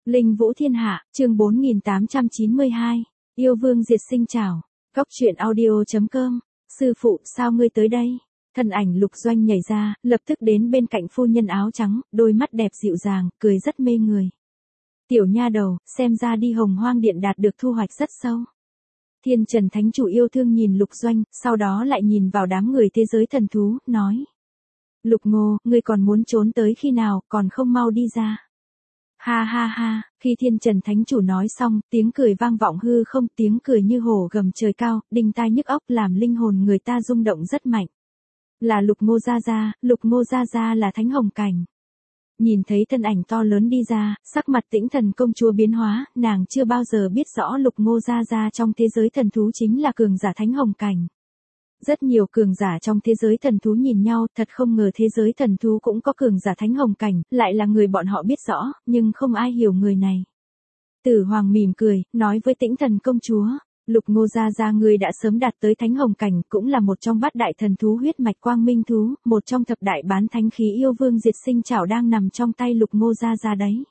Linh Vũ Thiên Hạ, chương 4892, Yêu Vương Diệt Sinh chào. Cóc truyện audio.com, sư phụ sao ngươi tới đây? Thân ảnh Lục Doanh nhảy ra, lập tức đến bên cạnh phu nhân áo trắng, đôi mắt đẹp dịu dàng, cười rất mê người. Tiểu nha đầu, xem ra đi Hồng Hoang Điện đạt được thu hoạch rất sâu. Thiên Trần Thánh Chủ yêu thương nhìn Lục Doanh, sau đó lại nhìn vào đám người thế giới thần thú, nói. Lục Ngô, ngươi còn muốn trốn tới khi nào, còn không mau đi ra. Ha ha ha, khi Thiên Trần Thánh Chủ nói xong, tiếng cười vang vọng hư không, tiếng cười như hổ gầm trời cao, đinh tai nhức óc làm linh hồn người ta rung động rất mạnh. Là Lục Ngô Gia Gia là Thánh Hồng Cảnh. Nhìn thấy thân ảnh to lớn đi ra, sắc mặt Tĩnh Thần công chúa biến hóa, nàng chưa bao giờ biết rõ Lục Ngô Gia Gia trong thế giới thần thú chính là cường giả Thánh Hồng Cảnh. Rất nhiều cường giả trong thế giới thần thú nhìn nhau, thật không ngờ thế giới thần thú cũng có cường giả Thánh Hồng Cảnh, lại là người bọn họ biết rõ, nhưng không ai hiểu người này. Tử Hoàng mỉm cười, nói với Tĩnh Thần công chúa, Lục Ngô Gia Gia ngươi đã sớm đạt tới Thánh Hồng Cảnh, cũng là một trong bát đại thần thú huyết mạch quang minh thú, một trong thập đại bán thánh khí yêu vương diệt sinh chảo đang nằm trong tay Lục Ngô Gia Gia đấy.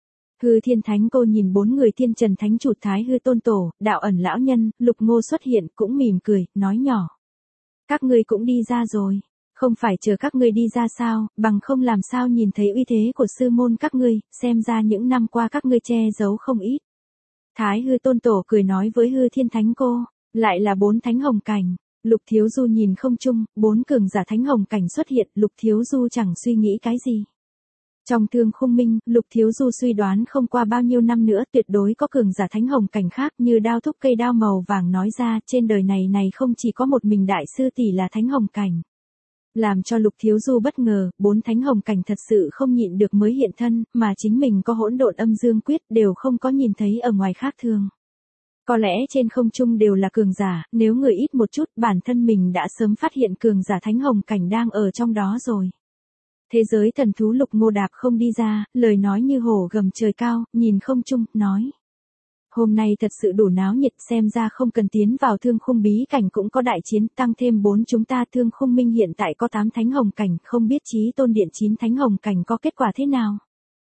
Hư Thiên Thánh Cô nhìn bốn người Thiên Trần Thánh Chủ Thái Hư Tôn Tổ, Đạo Ẩn lão nhân, Lục Ngô xuất hiện, cũng mỉm cười, nói nhỏ. Các ngươi cũng đi ra rồi, không phải chờ các ngươi đi ra sao, bằng không làm sao nhìn thấy uy thế của sư môn các ngươi, xem ra những năm qua các ngươi che giấu không ít. Thái Hư Tôn Tổ cười nói với Hư Thiên Thánh Cô, lại là 4 Thánh Hồng Cảnh. Lục Thiếu Du nhìn không chung, 4 cường giả Thánh Hồng Cảnh xuất hiện, Lục Thiếu Du chẳng suy nghĩ cái gì. Trong Thương Khung Minh, Lục Thiếu Du suy đoán không qua bao nhiêu năm nữa tuyệt đối có cường giả Thánh Hồng Cảnh khác như Đao Thúc cây đao màu vàng nói ra, trên đời này không chỉ có một mình đại sư tỷ là Thánh Hồng Cảnh. Làm cho Lục Thiếu Du bất ngờ, 4 Thánh Hồng Cảnh thật sự không nhịn được mới hiện thân, mà chính mình có hỗn độn âm dương quyết đều không có nhìn thấy ở ngoài khác thường. Có lẽ trên không trung đều là cường giả, nếu người ít một chút, bản thân mình đã sớm phát hiện cường giả Thánh Hồng Cảnh đang ở trong đó rồi. Thế giới thần thú Lục Ngô đạp không đi ra, lời nói như hổ gầm trời cao, nhìn không trung, nói. Hôm nay thật sự đủ náo nhiệt, xem ra không cần tiến vào Thương Khung bí cảnh cũng có đại chiến, tăng thêm 4 chúng ta Thương Khung Minh hiện tại có 8 Thánh Hồng Cảnh, không biết Chí Tôn Điện 9 Thánh Hồng Cảnh có kết quả thế nào.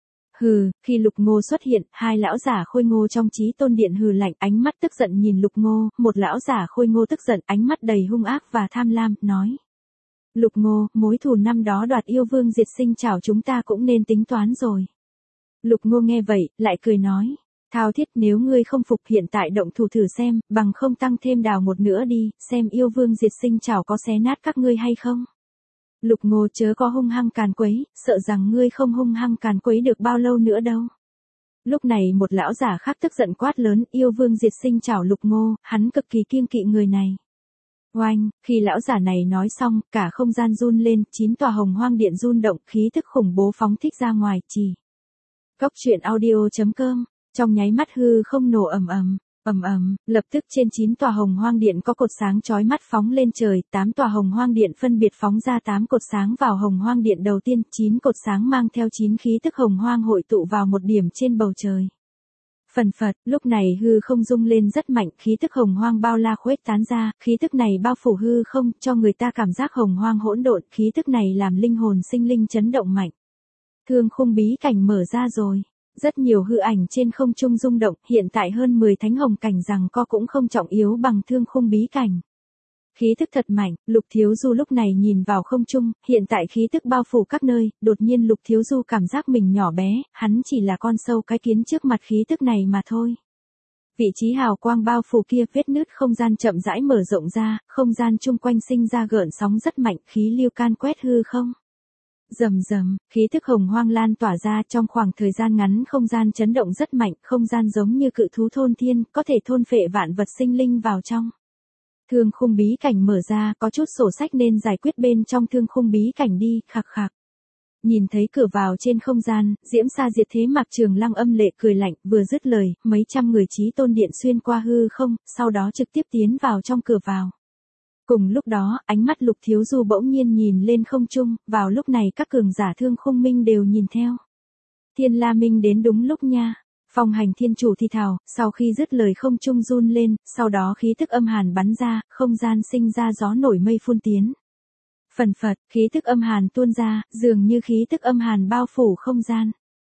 Hừ, khi Lục Ngô xuất hiện, 2 lão giả khôi ngô trong Chí Tôn Điện hừ lạnh, ánh mắt tức giận nhìn Lục Ngô, một lão giả khôi ngô tức giận, ánh mắt đầy hung ác và tham lam, nói. Lục Ngô, mối thù năm đó đoạt yêu vương diệt sinh chảo chúng ta cũng nên tính toán rồi. Lục Ngô nghe vậy, lại cười nói. Thao Thiết, nếu ngươi không phục hiện tại động thủ thử xem, bằng không tăng thêm đào một nữa đi, xem yêu vương diệt sinh chảo có xé nát các ngươi hay không. Lục Ngô chớ có hung hăng càn quấy, sợ rằng ngươi không hung hăng càn quấy được bao lâu nữa đâu. Lúc này một lão giả khác tức giận quát lớn, yêu vương diệt sinh chảo Lục Ngô, hắn cực kỳ kiêng kỵ người này. Oanh, khi lão giả này nói xong, cả không gian run lên, 9 tòa Hồng Hoang Điện run động, khí thức khủng bố phóng thích ra ngoài, chỉ. Cóc truyện audio.com, trong nháy mắt hư không nổ ầm ầm, lập tức trên 9 tòa Hồng Hoang Điện có cột sáng chói mắt phóng lên trời, 8 tòa Hồng Hoang Điện phân biệt phóng ra 8 cột sáng vào Hồng Hoang Điện đầu tiên, 9 cột sáng mang theo 9 khí tức Hồng Hoang hội tụ vào một điểm trên bầu trời. Phần phật, lúc này hư không rung lên rất mạnh, khí tức Hồng Hoang bao la khuếch tán ra, khí tức này bao phủ hư không, cho người ta cảm giác Hồng Hoang hỗn độn, khí tức này làm linh hồn sinh linh chấn động mạnh. Thương Khung bí cảnh mở ra rồi. Rất nhiều hư ảnh trên không trung rung động, hiện tại hơn 10 Thánh Hồng Cảnh rằng co cũng không trọng yếu bằng Thương Khung bí cảnh. Khí thức thật mạnh, Lục Thiếu Du lúc này nhìn vào không trung, hiện tại khí tức bao phủ các nơi, đột nhiên Lục Thiếu Du cảm giác mình nhỏ bé, hắn chỉ là con sâu cái kiến trước mặt khí tức này mà thôi. Vị trí hào quang bao phủ kia, vết nứt không gian chậm rãi mở rộng ra, không gian chung quanh sinh ra gợn sóng rất mạnh, khí lưu can quét hư không. Rầm rầm, khí thức Hồng Hoang lan tỏa ra, trong khoảng thời gian ngắn không gian chấn động rất mạnh, không gian giống như cự thú thôn thiên, có thể thôn phệ vạn vật sinh linh vào trong. Thương Khung bí cảnh mở ra, có chút sổ sách nên giải quyết bên trong Thương Khung bí cảnh đi, khạc khạc. Nhìn thấy cửa vào trên không gian, Diễm Sa Diệt Thế Mạc Trường Lăng âm lệ cười lạnh, vừa dứt lời, mấy trăm người Chí Tôn Điện xuyên qua hư không, sau đó trực tiếp tiến vào trong cửa vào. Cùng lúc đó, ánh mắt Lục Thiếu Du bỗng nhiên nhìn lên không trung, vào lúc này các cường giả Thương Khung Minh đều nhìn theo. Thiên La Minh đến đúng lúc nha. Phong Hành Thiên Chủ thì thào, sau khi dứt lời không trung run lên, sau đó khí tức âm hàn bắn ra, không gian sinh ra gió nổi mây phun tiến. Phần phật, khí tức âm hàn tuôn ra, dường như khí tức âm hàn bao phủ không gian.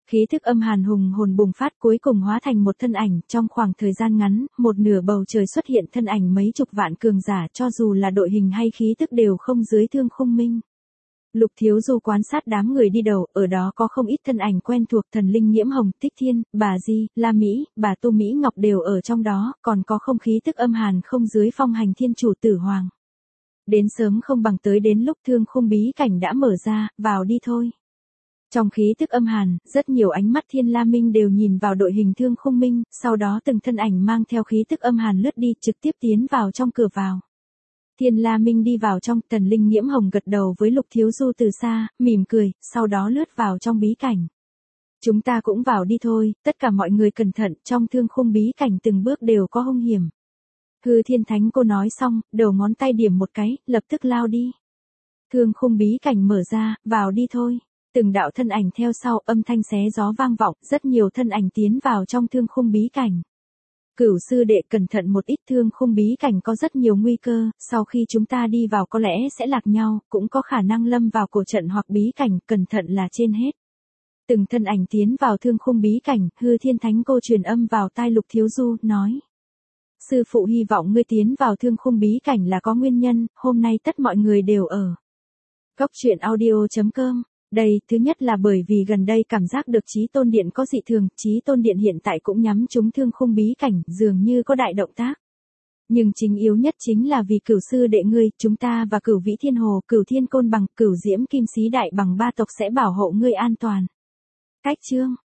Khí thức âm hàn hùng hồn bùng phát cuối cùng hóa thành một thân ảnh, trong khoảng thời gian ngắn, một nửa bầu trời xuất hiện thân ảnh mấy chục vạn cường giả, cho dù là đội hình hay khí tức đều không dưới Thương Khung Minh. Lục Thiếu Du quan sát đám người đi đầu, ở đó có không ít thân ảnh quen thuộc, Thần Linh Nhiễm Hồng, Tích Thiên, bà Di, La Mỹ, bà Tô Mỹ Ngọc đều ở trong đó, còn có không khí tức âm hàn không dưới Phong Hành Thiên Chủ Tử Hoàng. Đến sớm không bằng tới đến lúc Thương Khung bí cảnh đã mở ra, vào đi thôi. Trong khí tức âm hàn, rất nhiều ánh mắt Thiên La Minh đều nhìn vào đội hình Thương Khung Minh, sau đó từng thân ảnh mang theo khí tức âm hàn lướt đi, trực tiếp tiến vào trong cửa vào. Thiên La Minh đi vào trong, Thần Linh Nhiễm Hồng gật đầu với Lục Thiếu Du từ xa, mỉm cười, sau đó lướt vào trong bí cảnh. Chúng ta cũng vào đi thôi, tất cả mọi người cẩn thận, trong Thương Khung bí cảnh từng bước đều có hung hiểm. Hư Thiên Thánh cô nói xong, đầu ngón tay điểm một cái, lập tức lao đi. Thương Khung bí cảnh mở ra, vào đi thôi. Từng đạo thân ảnh theo sau, âm thanh xé gió vang vọng, rất nhiều thân ảnh tiến vào trong Thương Khung bí cảnh. Cửu sư đệ cẩn thận một ít, Thương Khung bí cảnh có rất nhiều nguy cơ, sau khi chúng ta đi vào có lẽ sẽ lạc nhau, cũng có khả năng lâm vào cổ trận hoặc bí cảnh, cẩn thận là trên hết. Từng thân ảnh tiến vào Thương Khung bí cảnh, Hư Thiên Thánh cô truyền âm vào tai Lục Thiếu Du, nói. Sư phụ hy vọng ngươi tiến vào Thương Khung bí cảnh là có nguyên nhân, hôm nay tất mọi người đều ở. Cốc truyện audio.com. Đây, thứ nhất là bởi vì gần đây cảm giác được Chí Tôn Điện có dị thường, Chí Tôn Điện hiện tại cũng nhắm trúng Thương Khung bí cảnh, dường như có đại động tác. Nhưng chính yếu nhất chính là vì Cửu sư đệ ngươi, chúng ta và Cửu Vĩ Thiên Hồ, Cửu Thiên Côn Bằng, Cửu Diễm Kim Xí Đại Bằng ba tộc sẽ bảo hộ ngươi an toàn. Cách chương